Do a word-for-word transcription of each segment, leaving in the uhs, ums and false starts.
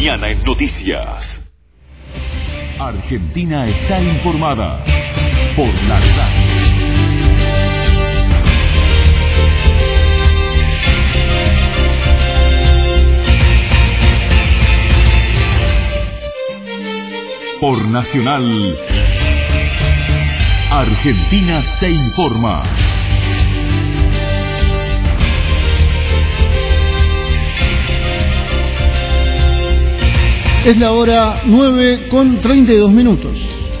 Mañana en Noticias. Argentina está informada por la radio. Por Nacional, Argentina se informa. Es la hora nueve con treinta y dos minutos.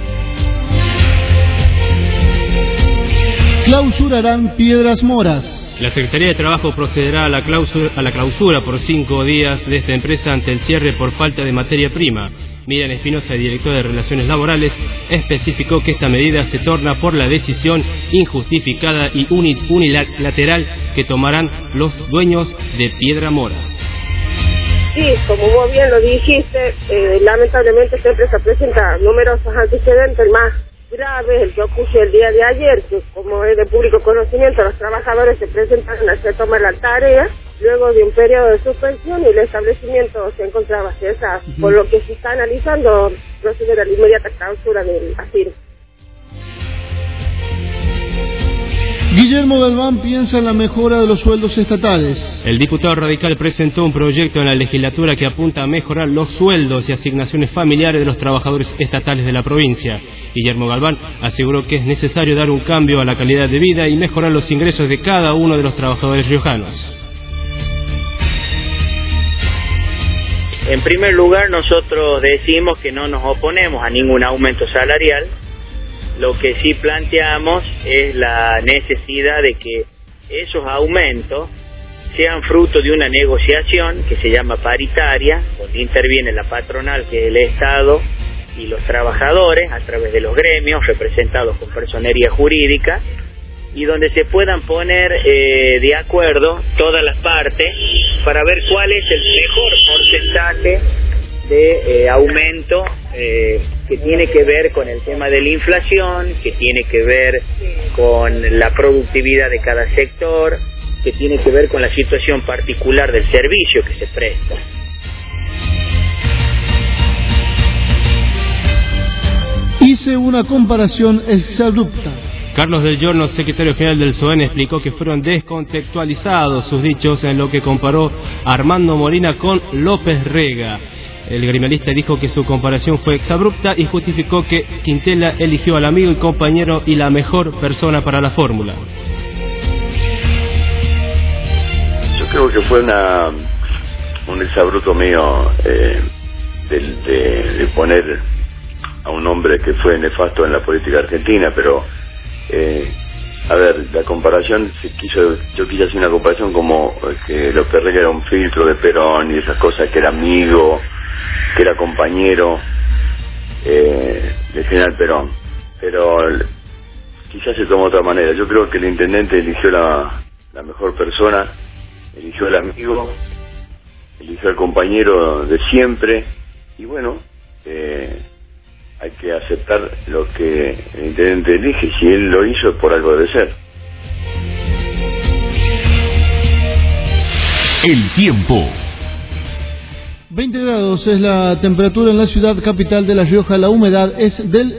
Clausurarán Piedras Moras. La Secretaría de Trabajo procederá a la clausura, a la clausura por cinco días de esta empresa ante el cierre por falta de materia prima. Miriam Espinosa, directora de Relaciones Laborales, especificó que esta medida se torna por la decisión injustificada y unilateral que tomarán los dueños de Piedra Mora. Sí, como vos bien lo dijiste, eh, lamentablemente esta empresa presenta numerosos antecedentes, el más grave, el que ocurrió el día de ayer, que como es de público conocimiento, los trabajadores se presentaron a hacer tomar la tarea, luego de un periodo de suspensión y el establecimiento se encontraba cesado, uh-huh. Por lo que se está analizando proceder a la inmediata clausura del ASIR. Guillermo Galván piensa en la mejora de los sueldos estatales. El diputado radical presentó un proyecto en la legislatura que apunta a mejorar los sueldos y asignaciones familiares de los trabajadores estatales de la provincia. Guillermo Galván aseguró que es necesario dar un cambio a la calidad de vida y mejorar los ingresos de cada uno de los trabajadores riojanos. En primer lugar, nosotros decimos que no nos oponemos a ningún aumento salarial. Lo que sí planteamos es la necesidad de que esos aumentos sean fruto de una negociación que se llama paritaria, donde interviene la patronal, que es el Estado, y los trabajadores a través de los gremios representados con personería jurídica, y donde se puedan poner eh, de acuerdo todas las partes para ver cuál es el mejor porcentaje de eh, aumento eh, que tiene que ver con el tema de la inflación, que tiene que ver con la productividad de cada sector, que tiene que ver con la situación particular del servicio que se presta. Hice una comparación exabrupta. Carlos del Giorno, secretario general del S O E N, explicó que fueron descontextualizados sus dichos en lo que comparó a Armando Molina con López Rega. El gremialista dijo que su comparación fue exabrupta y justificó que Quintela eligió al amigo y compañero y la mejor persona para la fórmula. Yo creo que fue una un exabrupto mío eh, de, de, de poner a un hombre que fue nefasto en la política argentina, pero eh, a ver, la comparación se quiso, yo quise hacer una comparación como que López Rega era un filtro de Perón y esas cosas, que era amigo, que era compañero eh, del general Perón, pero quizás se tomó de otra manera. Yo creo que el intendente eligió la, la mejor persona, eligió al amigo, eligió al compañero de siempre, y bueno, eh, hay que aceptar lo que el intendente elige. Si él lo hizo, por algo debe ser. El tiempo. veinte grados es la temperatura en la ciudad capital de La Rioja. La humedad es del